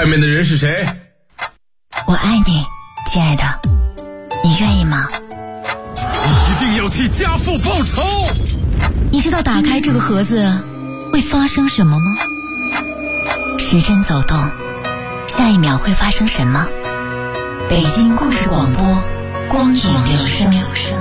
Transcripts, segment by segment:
面的人是谁？ 我爱你，亲爱的，你愿意吗？ 你一定要替家父报仇！ 你知道打开这个盒子会发生什么吗？时针走动，下一秒会发生什么？北京故事广播，光影留声。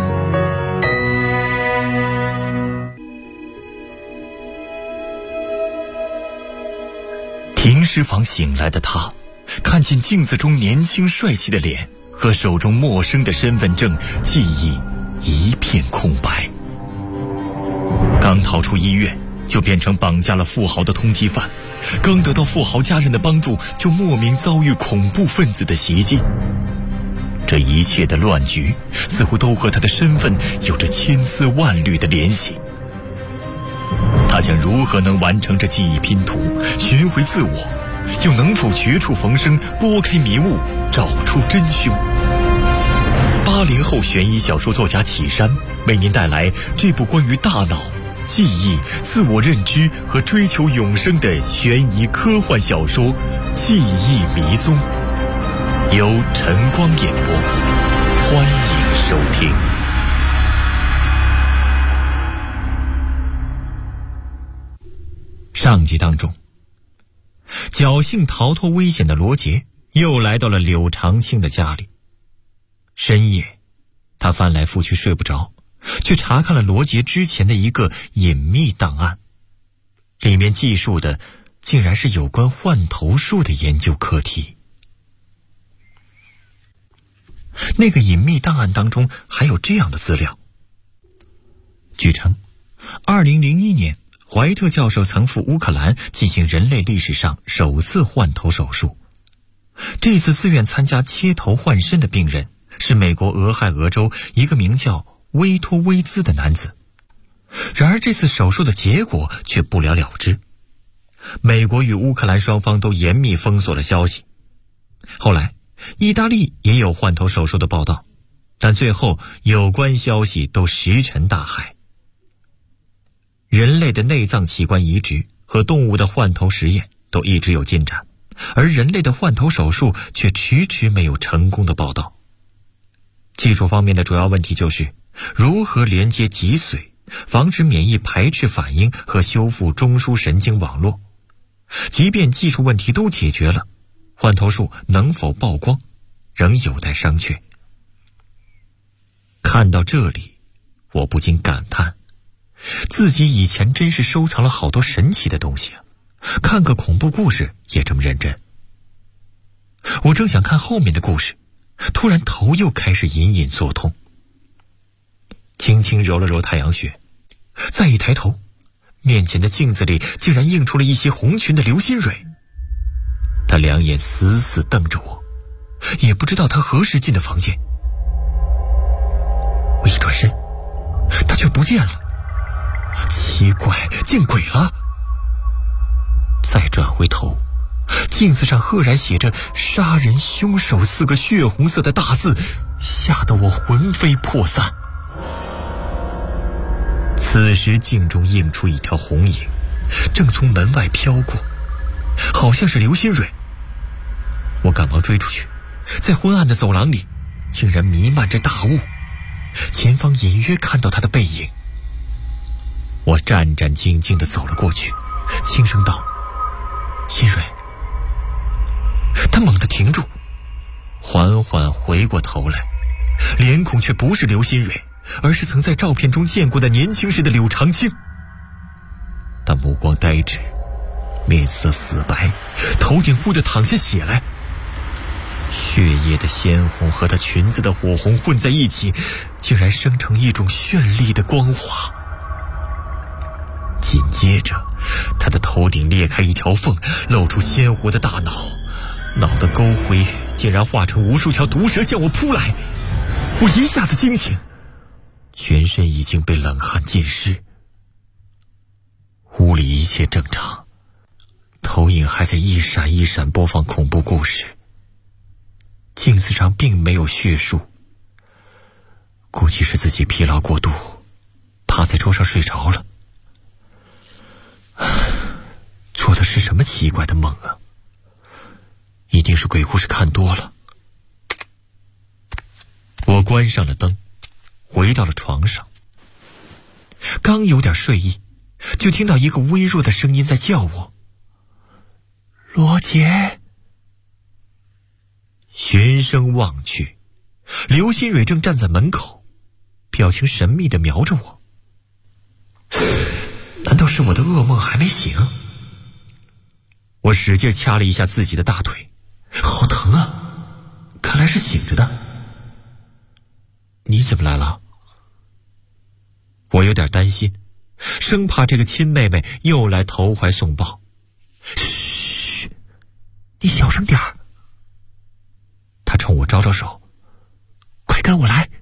停尸房醒来的他，看见镜子中年轻帅气的脸和手中陌生的身份证，记忆一片空白。刚逃出医院，就变成绑架了富豪的通缉犯；刚得到富豪家人的帮助，就莫名遭遇恐怖分子的袭击。这一切的乱局，似乎都和他的身份有着千丝万缕的联系。他将如何能完成这记忆拼图，寻回自我？又能否绝处逢生，拨开迷雾，找出真凶？80后悬疑小说作家启山为您带来这部关于大脑、记忆、自我认知和追求永生的悬疑科幻小说《记忆迷踪》，由晨光演播，欢迎收听。上集当中，侥幸逃脱危险的罗杰又来到了柳长青的家里。深夜，他翻来覆去睡不着，却查看了罗杰之前的一个隐秘档案，里面记述的竟然是有关换头术的研究课题。那个隐秘档案当中还有这样的资料。据称，2001年怀特教授曾赴乌克兰进行人类历史上首次换头手术。这次自愿参加切头换身的病人是美国俄亥俄州一个名叫威托威兹的男子。然而这次手术的结果却不了了之。美国与乌克兰双方都严密封锁了消息。后来意大利也有换头手术的报道，但最后有关消息都石沉大海。人类的内脏器官移植和动物的换头实验都一直有进展，而人类的换头手术却迟迟没有成功的报道。技术方面的主要问题就是如何连接脊髓，防止免疫排斥反应和修复中枢神经网络。即便技术问题都解决了，换头术能否曝光仍有待商榷。看到这里，我不禁感叹，自己以前真是收藏了好多神奇的东西啊！看个恐怖故事也这么认真。我正想看后面的故事，突然头又开始隐隐作痛。轻轻揉了揉太阳穴，再一抬头，面前的镜子里竟然映出了一袭红裙的刘新蕊。他两眼死死瞪着我，也不知道他何时进的房间。我一转身，他却不见了。奇怪，见鬼了！再转回头，镜子上赫然写着“杀人凶手”4个血红色的大字，吓得我魂飞魄散。此时镜中映出一条红影，正从门外飘过，好像是刘新蕊。我赶忙追出去，在昏暗的走廊里竟然弥漫着大雾，前方隐约看到他的背影。我战战兢兢地走了过去，轻声道：“新蕊。”他猛地停住，缓缓回过头来，脸孔却不是刘新蕊，而是曾在照片中见过的年轻时的柳长青。他目光呆滞，面色死白，头顶忽地淌下血来，血液的鲜红和她裙子的火红混在一起，竟然生成一种绚丽的光华。紧接着，他的头顶裂开一条缝，露出鲜活的大脑，脑的沟灰竟然化成无数条毒蛇向我扑来。我一下子惊醒，全身已经被冷汗浸湿。屋里一切正常，投影还在一闪一闪播放恐怖故事，镜子上并没有血数，估计是自己疲劳过度，趴在桌上睡着了。做的是什么奇怪的梦啊？ 一定是鬼故事看多了。我关上了灯，回到了床上。刚有点睡意，就听到一个微弱的声音在叫我：罗杰。循声望去，刘新蕊正站在门口，表情神秘地瞄着我。难道是我的噩梦还没醒？我使劲掐了一下自己的大腿，好疼啊，看来是醒着的。你怎么来了？我有点担心，生怕这个亲妹妹又来投怀送抱。嘘，你小声点儿。她冲我招招手，快跟我来。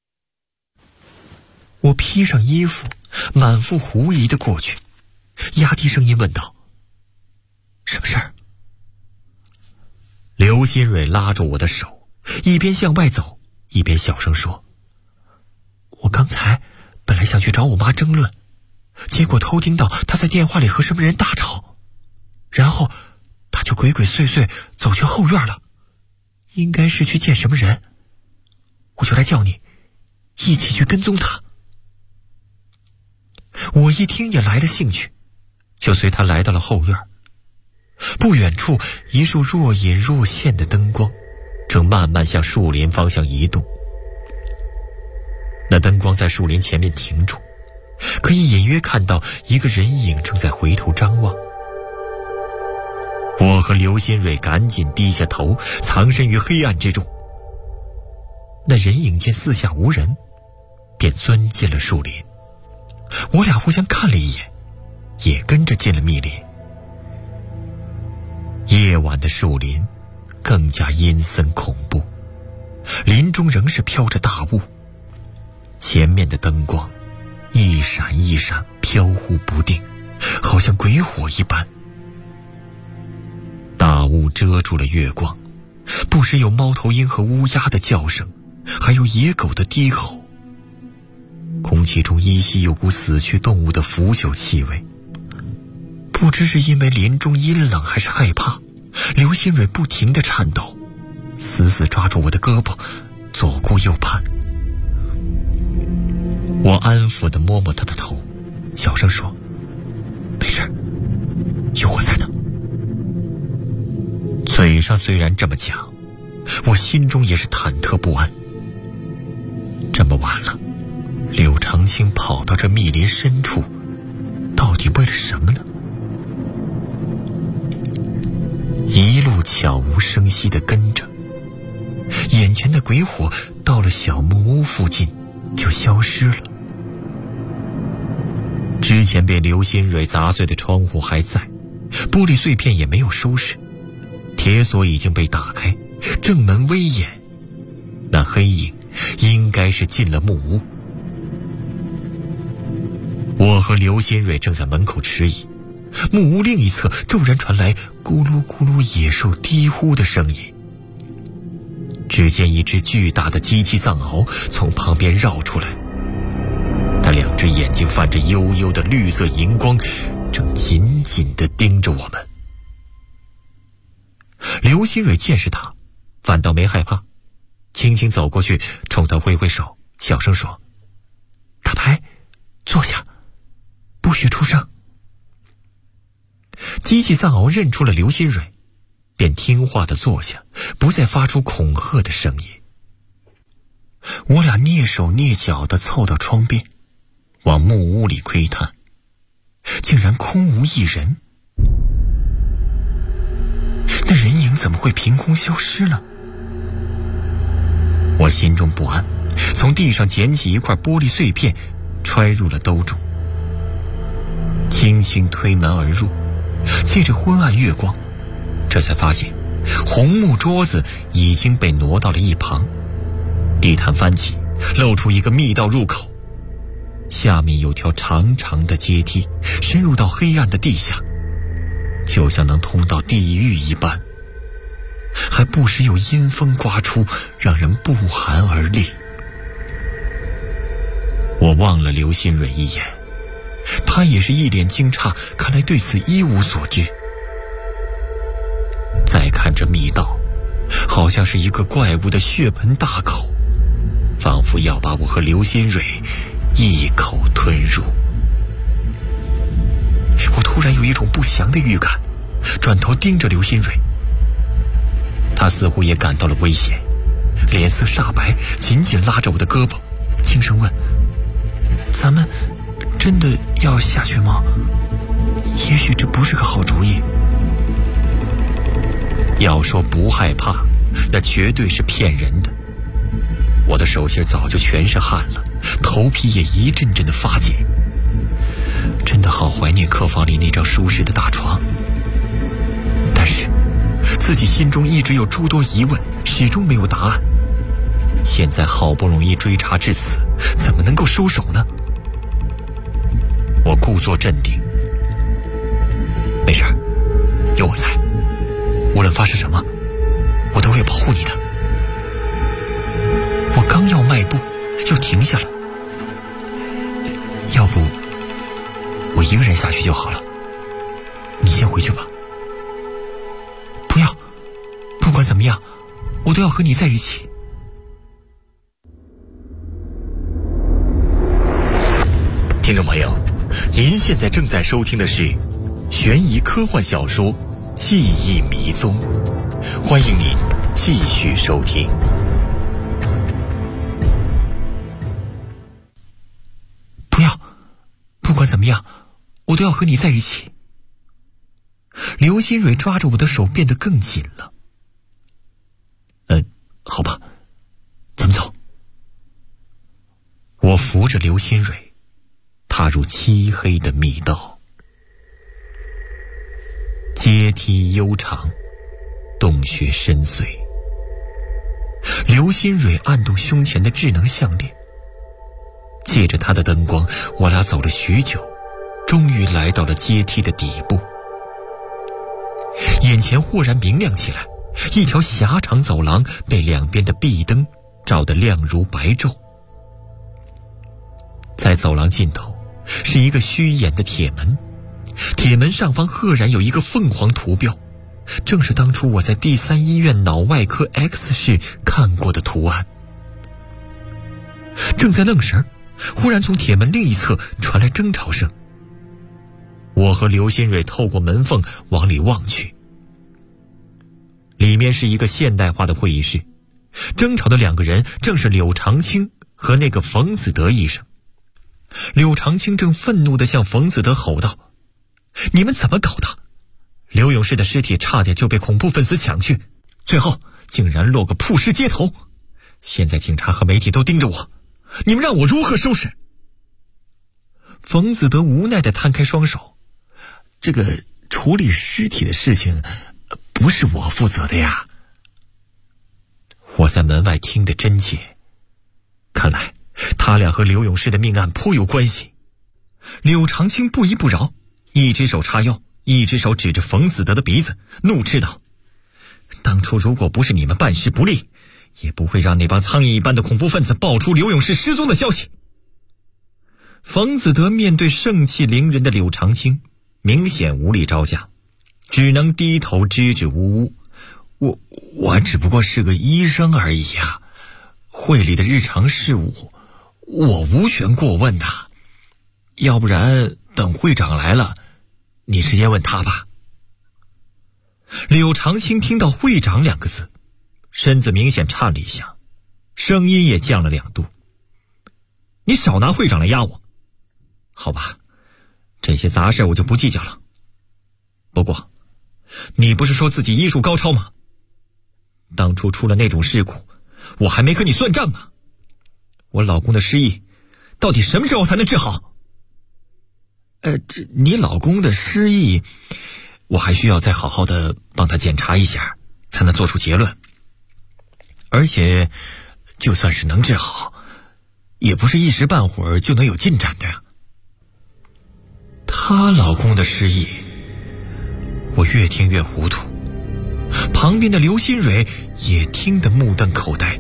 我披上衣服，满腹狐疑地过去，压低声音问道：什么事儿？刘新蕊拉住我的手，一边向外走，一边小声说：我刚才本来想去找我妈争论，结果偷听到她在电话里和什么人大吵，然后她就鬼鬼祟祟走去后院了，应该是去见什么人，我就来叫你一起去跟踪她。我一听也来了兴趣，就随她来到了后院。不远处，一束若隐若现的灯光正慢慢向树林方向移动。那灯光在树林前面停住，可以隐约看到一个人影正在回头张望。我和刘新蕊赶紧低下头，藏身于黑暗之中。那人影见四下无人，便钻进了树林。我俩互相看了一眼，也跟着进了密林。夜晚的树林更加阴森恐怖，林中仍是飘着大雾，前面的灯光一闪一闪，飘忽不定，好像鬼火一般。大雾遮住了月光，不时有猫头鹰和乌鸦的叫声，还有野狗的低吼。空气中依稀有股死去动物的腐朽气味。不知是因为林中阴冷还是害怕，刘新蕊不停地颤抖，死死抓住我的胳膊，左顾右盼。我安抚地摸摸她的头，小声说：没事，有我在呢。嘴上虽然这么讲，我心中也是忐忑不安。这么晚了，柳长青跑到这密林深处，到底为了什么呢？一路悄无声息地跟着，眼前的鬼火到了小木屋附近就消失了。之前被刘新蕊砸碎的窗户还在，玻璃碎片也没有收拾，铁锁已经被打开，正门微掩，那黑影应该是进了木屋。我和刘新蕊正在门口迟疑，木屋另一侧骤然传来咕噜咕噜野兽低呼的声音。只见一只巨大的机器藏獒从旁边绕出来，它两只眼睛泛着幽幽的绿色荧光，正紧紧地盯着我们。刘新蕊见是他，反倒没害怕，轻轻走过去，冲他挥挥手，小声说：打牌，坐下，不许出声。机器藏獒认出了刘新蕊，便听话地坐下，不再发出恐吓的声音。我俩蹑手蹑脚地凑到窗边，往木屋里窥探，竟然空无一人。那人影怎么会凭空消失了？我心中不安，从地上捡起一块玻璃碎片，揣入了兜中，轻轻推门而入。借着昏暗月光，这才发现红木桌子已经被挪到了一旁，地毯翻起，露出一个密道入口，下面有条长长的阶梯，深入到黑暗的地下，就像能通到地狱一般，还不时有阴风刮出，让人不寒而栗。我望了刘新蕊一眼，他也是一脸惊诧，看来对此一无所知。 再看这密道，好像是一个怪物的血盆大口，仿佛要把我和刘新蕊一口吞入。我突然有一种不祥的预感，转头盯着刘新蕊。他似乎也感到了危险，脸色煞白，紧紧拉着我的胳膊，轻声问：咱们真的要下去吗？也许这不是个好主意。要说不害怕，那绝对是骗人的。我的手心早就全是汗了，头皮也一阵阵的发紧。真的好怀念客房里那张舒适的大床，但是自己心中一直有诸多疑问，始终没有答案。现在好不容易追查至此，怎么能够收手呢？我故作镇定，没事，有我在，无论发生什么，我都会保护你的。我刚要迈步，又停下了。要不我一个人下去就好了，你先回去吧。不要，不管怎么样，我都要和你在一起。听众朋友，您现在正在收听的是悬疑科幻小说《记忆迷踪》，欢迎您继续收听。不要，不管怎么样，我都要和你在一起。刘新蕊抓着我的手变得更紧了。好吧，咱们走。我扶着刘新蕊踏入漆黑的密道，阶梯悠长，洞穴深邃。刘新蕊按动胸前的智能项链，借着她的灯光，我俩走了许久，终于来到了阶梯的底部。眼前豁然明亮起来，一条狭长走廊被两边的壁灯照得亮如白昼。在走廊尽头是一个虚掩的铁门，铁门上方赫然有一个凤凰图标，正是当初我在第3医院脑外科 X 室看过的图案。正在愣神，忽然从铁门另一侧传来争吵声。我和刘新蕊透过门缝往里望去，里面是一个现代化的会议室，争吵的两个人正是柳长青和那个冯子德医生。柳长青正愤怒地向冯子德吼道：你们怎么搞的？刘勇士的尸体差点就被恐怖分子抢去，最后竟然落个曝尸街头。现在警察和媒体都盯着我，你们让我如何收拾？冯子德无奈地摊开双手，这个处理尸体的事情不是我负责的呀。我在门外听得真切，看来他俩和刘勇士的命案颇有关系。柳长青不依不饶，一只手叉腰，一只手指着冯子德的鼻子，怒斥道：当初如果不是你们办事不力，也不会让那帮苍蝇一般的恐怖分子爆出刘勇士失踪的消息。冯子德面对盛气凌人的柳长青，明显无力招架，只能低头支支吾吾：我只不过是个医生而已啊，会里的日常事务我无权过问的，要不然等会长来了，你直接问他吧。柳长青听到会长2个字，身子明显颤了一下，声音也降了2度。你少拿会长来压我。好吧，这些杂事我就不计较了。不过你不是说自己医术高超吗？当初出了那种事故，我还没跟你算账呢。我老公的失忆到底什么时候才能治好？你老公的失忆，我还需要再好好的帮他检查一下，才能做出结论。而且就算是能治好，也不是一时半会儿就能有进展的呀。她老公的失忆，我越听越糊涂，旁边的刘新蕊也听得目瞪口呆。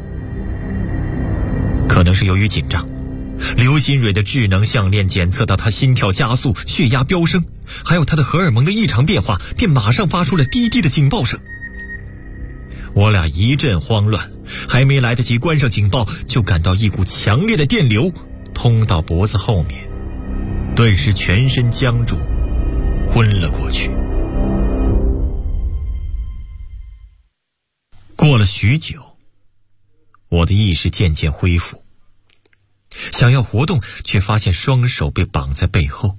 可能是由于紧张，刘新蕊的智能项链检测到她心跳加速、血压飙升，还有她的荷尔蒙的异常变化，便马上发出了滴滴的警报声。 我俩一阵慌乱，还没来得及关上警报，就感到一股强烈的电流通到脖子后面，顿时全身僵住，昏了过去。过了许久，我的意识渐渐恢复，想要活动，却发现双手被绑在背后。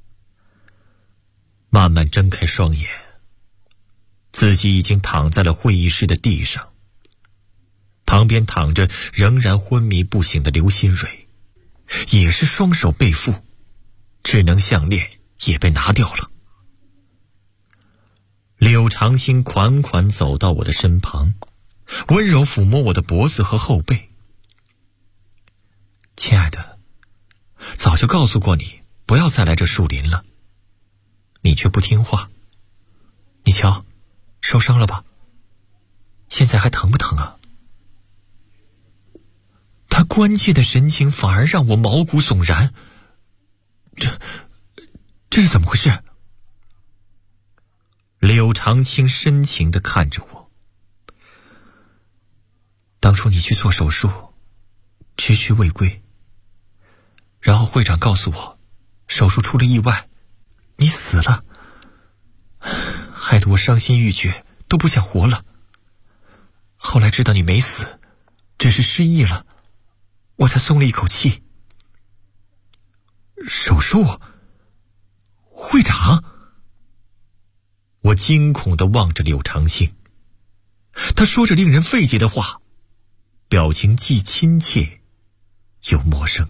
慢慢睁开双眼，自己已经躺在了会议室的地上，旁边躺着仍然昏迷不醒的刘新蕊，也是双手被缚，智能项链也被拿掉了。柳长青款款走到我的身旁，温柔抚摸我的脖子和后背。亲爱的，早就告诉过你不要再来这树林了，你却不听话。你瞧，受伤了吧？现在还疼不疼啊？他关切的神情反而让我毛骨悚然。这是怎么回事？柳长青深情地看着我。当初你去做手术，迟迟未归，然后会长告诉我，手术出了意外，你死了，害得我伤心欲绝，都不想活了。后来知道你没死，只是失忆了，我才松了一口气。手术？会长？我惊恐地望着柳长青，他说着令人费解的话，表情既亲切又陌生。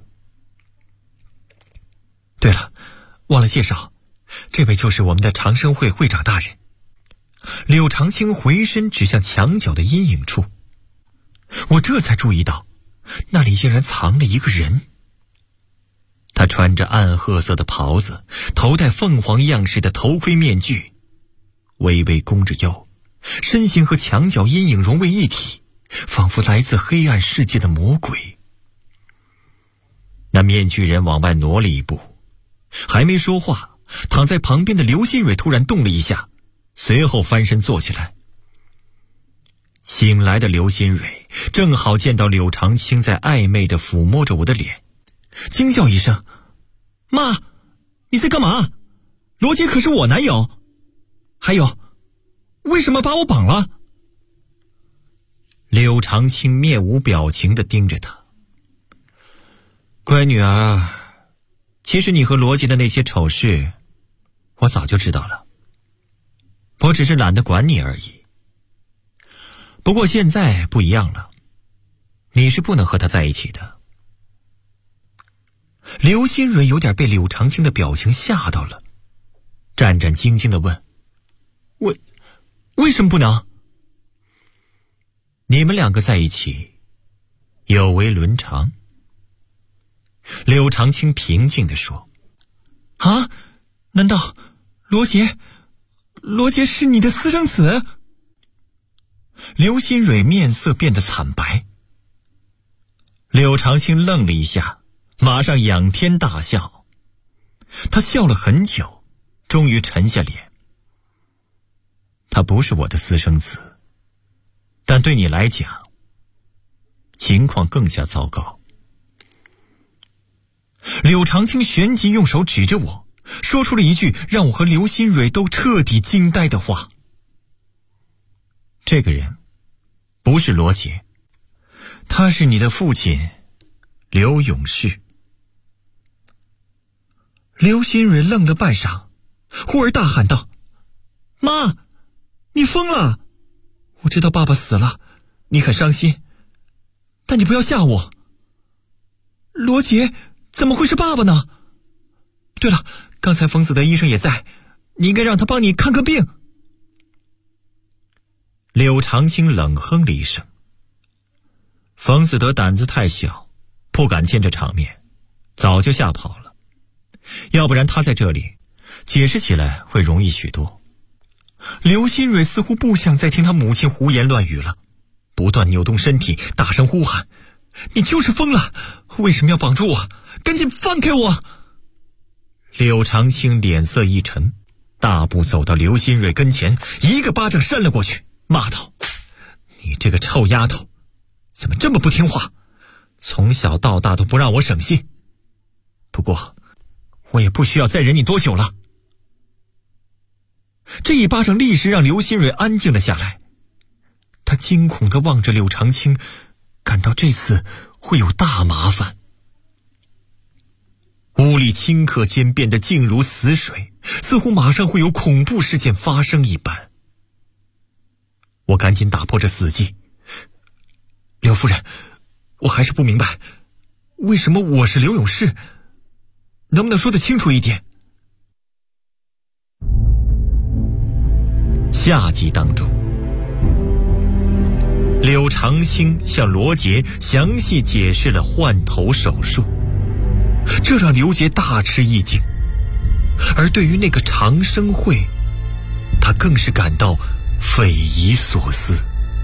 对了，忘了介绍，这位就是我们的长生会会长大人。柳长青回身指向墙角的阴影处，我这才注意到那里竟然藏了一个人。他穿着暗褐色的袍子，头戴凤凰样式的头盔面具，微微弓着腰，身形和墙角阴影融为一体，仿佛来自黑暗世界的魔鬼。那面具人往外挪了一步，还没说话，躺在旁边的刘新蕊突然动了一下，随后翻身坐起来。醒来的刘新蕊正好见到柳长青在暧昧地抚摸着我的脸，惊叫一声：“妈，你在干嘛？罗杰可是我男友。还有，为什么把我绑了？”柳长青面无表情地盯着他。乖女儿，其实你和罗杰的那些丑事，我早就知道了，我只是懒得管你而已。不过现在不一样了，你是不能和他在一起的。刘新蕊有点被柳长青的表情吓到了，战战兢兢地问：“为什么不能？”你们两个在一起，有违伦常。柳长青平静地说：“啊？难道罗杰是你的私生子？”刘新蕊面色变得惨白。柳长青愣了一下，马上仰天大笑。他笑了很久，终于沉下脸。他不是我的私生子，但对你来讲，情况更加糟糕。柳长青旋即用手指着我，说出了一句让我和刘新蕊都彻底惊呆的话：“这个人不是罗杰，他是你的父亲刘永士。”刘新蕊愣了半晌，忽而大喊道：“妈，你疯了！我知道爸爸死了，你很伤心，但你不要吓我。罗杰怎么会是爸爸呢？对了，刚才冯子德医生也在，你应该让他帮你看个病。”柳长青冷哼了一声。冯子德胆子太小，不敢见这场面，早就吓跑了。要不然他在这里，解释起来会容易许多。刘新蕊似乎不想再听他母亲胡言乱语了，不断扭动身体，大声呼喊：“你就是疯了！为什么要绑住我？赶紧放开我！”柳长青脸色一沉，大步走到刘新蕊跟前，一个巴掌扇了过去，骂道：“ 你这个臭丫头，怎么这么不听话？从小到大都不让我省心。不过，我也不需要再忍你多久了。这一巴掌立时让刘新蕊安静了下来，他惊恐地望着柳长青，感到这次会有大麻烦。屋里顷刻间变得静如死水，似乎马上会有恐怖事件发生一般。我赶紧打破这死寂。刘夫人，我还是不明白，为什么我是刘永士？能不能说得清楚一点？下集当中，柳长青向罗杰详细解释了换头手术，这让刘杰大吃一惊。而对于那个长生会，他更是感到匪夷所思。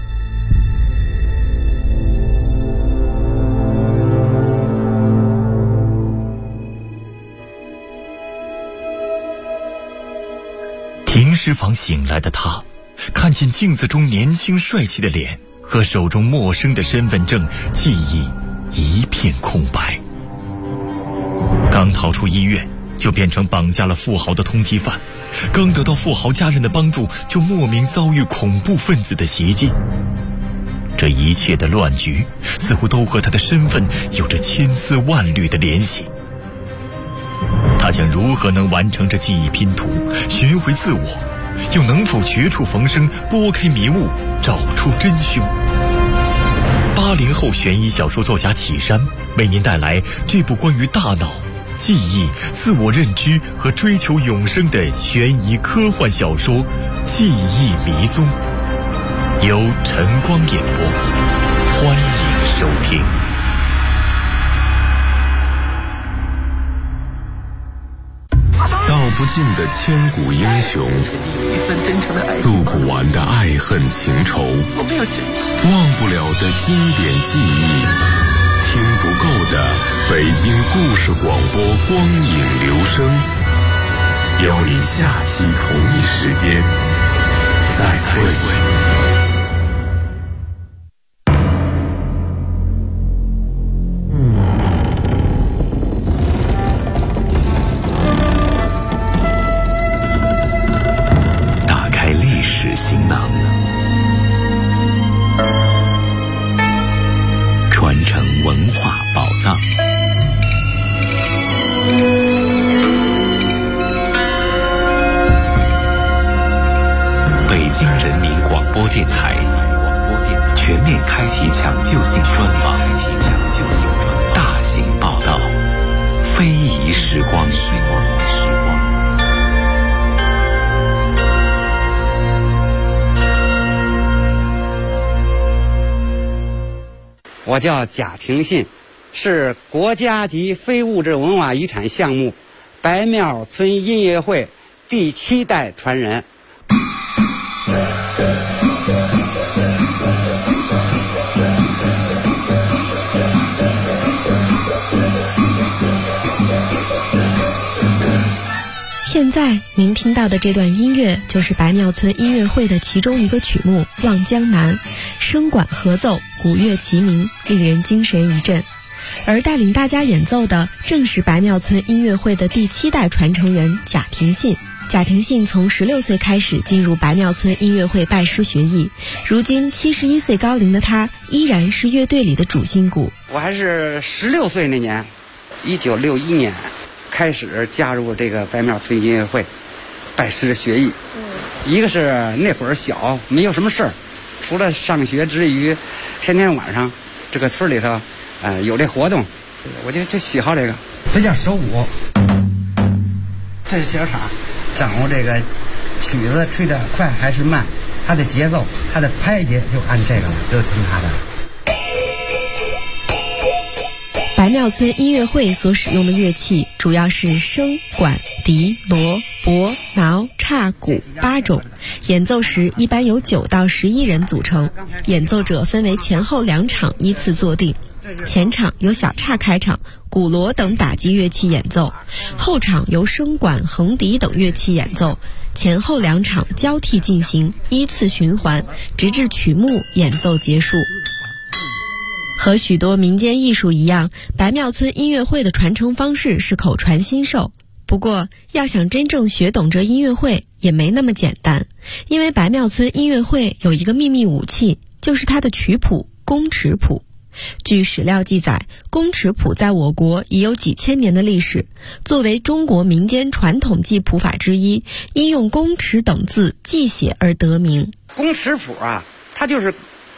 停尸房醒来的他，看见镜子中年轻帅气的脸和手中陌生的身份证，记忆一片空白。刚逃出医院，就变成绑架了富豪的通缉犯，刚得到富豪家人的帮助，就莫名遭遇恐怖分子的袭击。这一切的乱局，似乎都和他的身份有着千丝万缕的联系。他将如何能完成这记忆拼图，寻回自我，又能否绝处逢生，拨开迷雾，找出真凶？80后悬疑小说作家启山为您带来这部关于大脑、记忆、自我认知和追求永生的悬疑科幻小说《记忆迷踪》，由晨光演播，欢迎收听。 道不尽的千古英雄，诉不完的爱恨情仇，忘不了的经典记忆，听不够的北京故事广播光影留声，邀你下期同一时间再会。 行囊，传承文化宝藏。北京人民广播电台全面开启抢救性专访，大型报道，非遗时光。 我叫贾廷信，是国家级非物质文化遗产项目白庙村音乐会第7代传人。 现在您听到的这段音乐就是白庙村音乐会的其中一个曲目《望江南》，声管合奏，鼓乐齐鸣，令人精神一振。而带领大家演奏的正是白庙村音乐会的第7代传承人贾廷信。贾廷信从16岁开始进入白庙村音乐会拜师学艺，如今71岁高龄的他依然是乐队里的主心骨。 我还是16岁那年，1961年开始加入这个白庙村音乐会拜师学艺。一个是那会儿小，没有什么事儿，除了上学之余，天天晚上这个村里头有这活动，我就喜好这个。这叫手鼓，这是小场，掌握这个曲子吹得快还是慢，它的节奏，它的拍节就按这个了，就听它的。 白庙村音乐会所使用的乐器主要是笙、管、笛、锣、钹、挠、叉、鼓8种，演奏时一般由9到11人组成，演奏者分为前后2场依次坐定。 前场由小叉开场，鼓锣等打击乐器演奏，后场由笙管、横笛等乐器演奏，前后两场交替进行，依次循环，直至曲目演奏结束。和许多民间艺术一样，白庙村音乐会的传承方式是口传心授。不过，要想真正学懂这音乐会也没那么简单，因为白庙村音乐会有一个秘密武器，就是它的曲谱宫尺谱。据史料记载，宫尺谱在我国已有几千年的历史，作为中国民间传统记谱法之一，因用宫尺等字记写而得名。 宫尺谱啊，它就是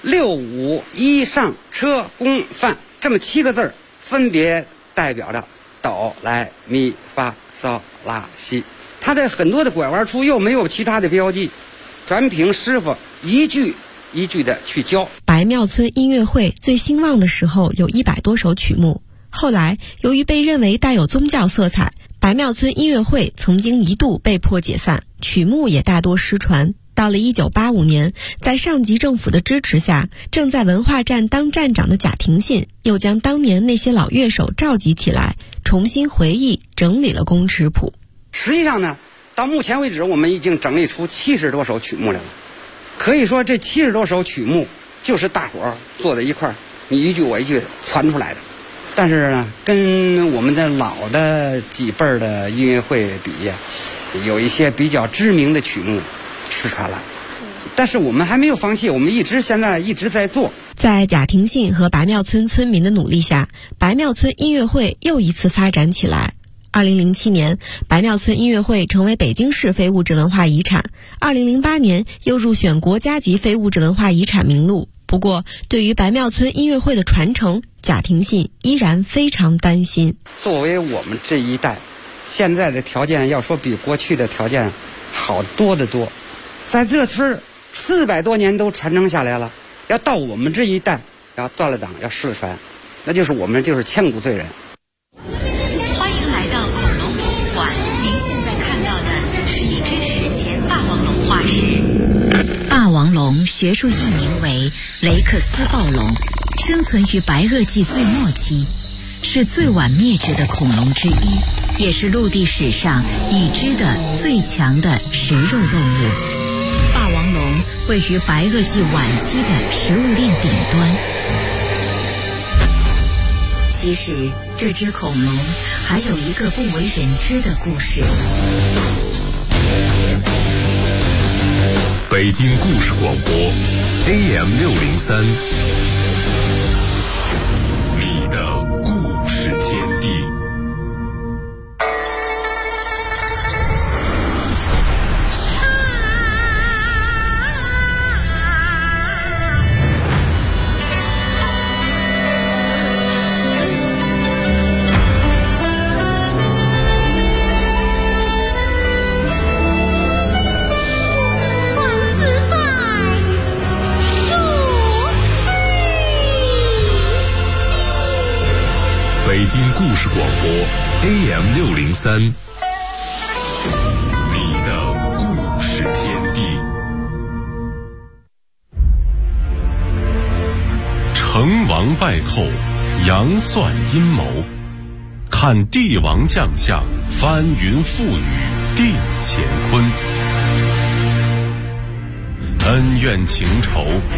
6、5、1上车宫范这么7个字，分别代表着哆来咪发嗦拉西。它的很多的拐弯处又没有其他的标记，全凭师傅一句一句的去教。 白庙村音乐会最兴旺的时候有100多首曲目，后来由于被认为带有宗教色彩，白庙村音乐会曾经一度被迫解散，曲目也大多失传。到了1985年，在上级政府的支持下，正在文化站当站长的贾廷信又将当年那些老乐手召集起来，重新回忆整理了宫尺谱。 实际上呢，到目前为止我们已经整理出70多首曲目来了。可以说这70多首曲目就是大伙儿坐在一块儿，你一句我一句传出来的。但是呢，跟我们的老的几辈儿的音乐会比呀，有一些比较知名的曲目失传了。但是我们还没有放弃，我们现在一直在做。 在贾廷信和白庙村村民的努力下，白庙村音乐会又一次发展起来。2007年，白庙村音乐会成为北京市非物质文化遗产。2008年又入选国家级非物质文化遗产名录。不过，对于白庙村音乐会的传承，贾廷信依然非常担心。 作为我们这一代，现在的条件要说比过去的条件好多得多。在这村400多年都传承下来了，要到我们这一代要断了档，要失传，那就是我们就是千古罪人。 欢迎来到恐龙博物馆，您现在看到的是一只史前霸王龙化石。霸王龙学术译名为雷克斯暴龙，生存于白垩纪最末期，是最晚灭绝的恐龙之一，也是陆地史上已知的最强的食肉动物。霸王龙位于白垩纪晚期的食物链顶端。其实这只恐龙还有一个不为人知的故事。 北京故事广播 AM603， 你的故事天地。北京故事广播 AM603， 你的故事天地。成王败寇，杨算阴谋，看帝王将相，翻云覆雨定乾坤。恩怨情仇，